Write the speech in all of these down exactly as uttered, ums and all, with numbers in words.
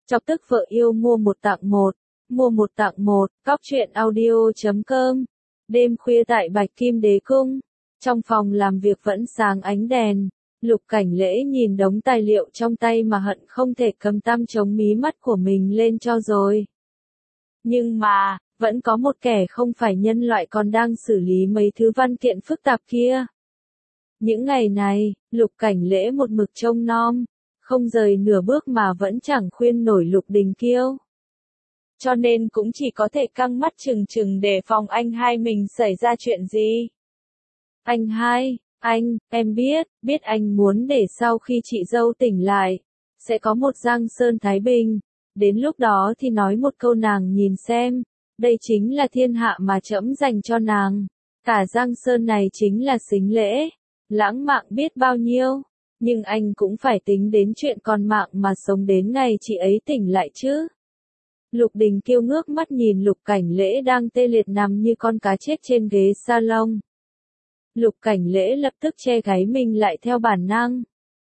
Chọc tức vợ yêu mua một tặng một, mua một tặng một, cóc truyện audio chấm com. Đêm khuya tại Bạch Kim Đế Cung, trong phòng làm việc vẫn sáng ánh đèn, Lục Cảnh Lễ nhìn đống tài liệu trong tay mà hận không thể cầm tăm chống mí mắt của mình lên cho rồi. Nhưng mà, vẫn có một kẻ không phải nhân loại còn đang xử lý mấy thứ văn kiện phức tạp kia. Những ngày này, Lục Cảnh Lễ một mực trông nom, không rời nửa bước mà vẫn chẳng khuyên nổi Lục Đình Kiêu. Cho nên cũng chỉ có thể căng mắt chừng chừng để phòng anh hai mình xảy ra chuyện gì. Anh hai, anh, em biết, biết anh muốn để sau khi chị dâu tỉnh lại, sẽ có một Giang Sơn Thái Bình, đến lúc đó thì nói một câu nàng nhìn xem, đây chính là thiên hạ mà trẫm dành cho nàng, cả Giang Sơn này chính là Sính Lễ, lãng mạn biết bao nhiêu, nhưng anh cũng phải tính đến chuyện còn mạng mà sống đến ngày chị ấy tỉnh lại chứ. Lục Đình Kiêu ngước mắt nhìn Lục Cảnh Lễ đang tê liệt nằm như con cá chết trên ghế salon. Lục Cảnh Lễ lập tức che gáy mình lại theo bản năng.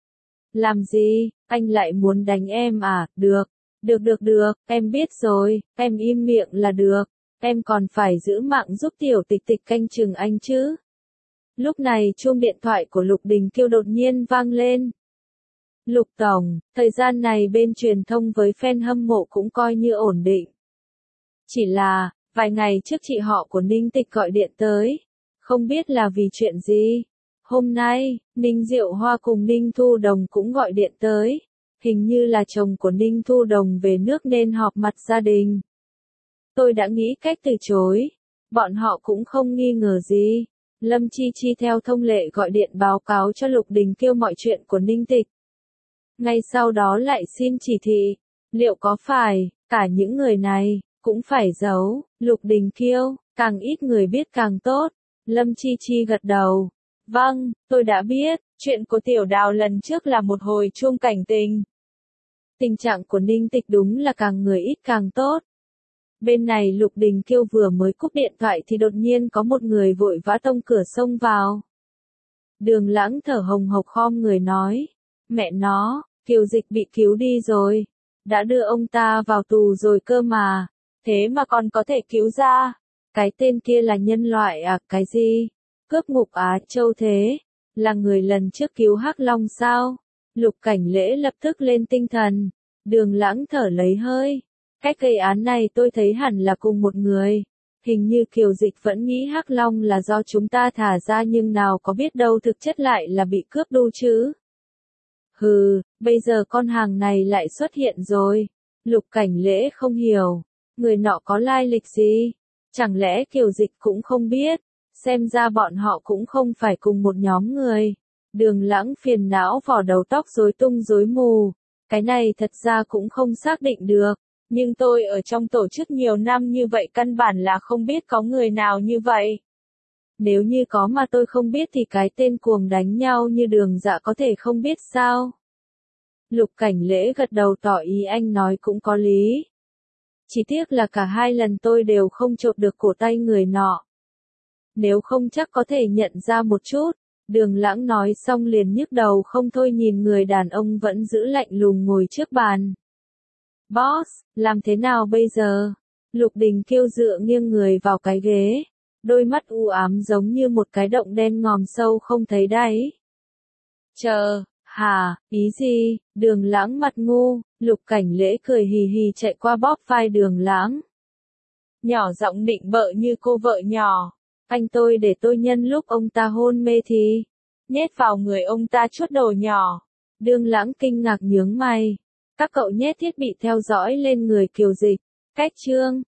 Làm gì, anh lại muốn đánh em à, được, được được được, em biết rồi, em im miệng là được, em còn phải giữ mạng giúp tiểu tịch tịch canh chừng anh chứ. Lúc này chuông điện thoại của Lục Đình Kiêu đột nhiên vang lên. Lục Tổng, thời gian này bên truyền thông với fan hâm mộ cũng coi như ổn định. Chỉ là, vài ngày trước chị họ của Ninh Tịch gọi điện tới, không biết là vì chuyện gì. Hôm nay, Ninh Diệu Hoa cùng Ninh Thu Đồng cũng gọi điện tới, hình như là chồng của Ninh Thu Đồng về nước nên họp mặt gia đình. Tôi đã nghĩ cách từ chối, bọn họ cũng không nghi ngờ gì. Lâm Chi Chi theo thông lệ gọi điện báo cáo cho Lục Đình Kiêu mọi chuyện của Ninh Tịch. Ngay sau đó lại xin chỉ thị, liệu có phải, cả những người này, cũng phải giấu, Lục Đình Kiêu, càng ít người biết càng tốt. Lâm Chi Chi gật đầu. Vâng, tôi đã biết, chuyện của Tiểu Đào lần trước là một hồi chuông cảnh tình. Tình trạng của Ninh Tịch đúng là càng người ít càng tốt. Bên này Lục Đình Kiêu vừa mới cúp điện thoại thì đột nhiên có một người vội vã tông cửa xông vào. Đường Lãng thở hồng hộc khom người nói, mẹ nó, Kiều Dịch bị cứu đi rồi, đã đưa ông ta vào tù rồi cơ mà, thế mà còn có thể cứu ra. Cái tên kia là nhân loại à, cái gì? Cướp ngục Á Châu thế? Là người lần trước cứu Hắc Long sao? Lục Cảnh Lễ lập tức lên tinh thần. Đường Lãng thở lấy hơi. Cách gây án này tôi thấy hẳn là cùng một người. Hình như Kiều Dịch vẫn nghĩ Hắc Long là do chúng ta thả ra nhưng nào có biết đâu thực chất lại là bị cướp đu chứ. Hừ, bây giờ con hàng này lại xuất hiện rồi. Lục Cảnh Lễ không hiểu. Người nọ có lai lịch gì? Chẳng lẽ Kiều Dịch cũng không biết, xem ra bọn họ cũng không phải cùng một nhóm người. Đường Lãng phiền não vò đầu tóc rối tung rối mù, cái này thật ra cũng không xác định được, nhưng tôi ở trong tổ chức nhiều năm như vậy căn bản là không biết có người nào như vậy. Nếu như có mà tôi không biết thì cái tên cuồng đánh nhau như Đường Dạ có thể không biết sao? Lục Cảnh Lễ gật đầu tỏ ý anh nói cũng có lý. Chỉ tiếc là cả hai lần tôi đều không chộp được cổ tay người nọ. Nếu không chắc có thể nhận ra một chút. Đường Lãng nói xong liền nhức đầu không thôi nhìn người đàn ông vẫn giữ lạnh lùng ngồi trước bàn. Boss, làm thế nào bây giờ? Lục Đình Kiêu dựa nghiêng người vào cái ghế. Đôi mắt u ám giống như một cái động đen ngòm sâu không thấy đáy. Chờ. Hả, ý gì? Đường Lãng mặt ngu, Lục Cảnh Lễ cười hì hì chạy qua bóp vai Đường Lãng. Nhỏ giọng nịnh bợ như cô vợ nhỏ. Anh tôi để tôi nhân lúc ông ta hôn mê thì nhét vào người ông ta chút đồ nhỏ. Đường Lãng kinh ngạc nhướng mày. Các cậu nhét thiết bị theo dõi lên người Kiều Dịch. Cách chương.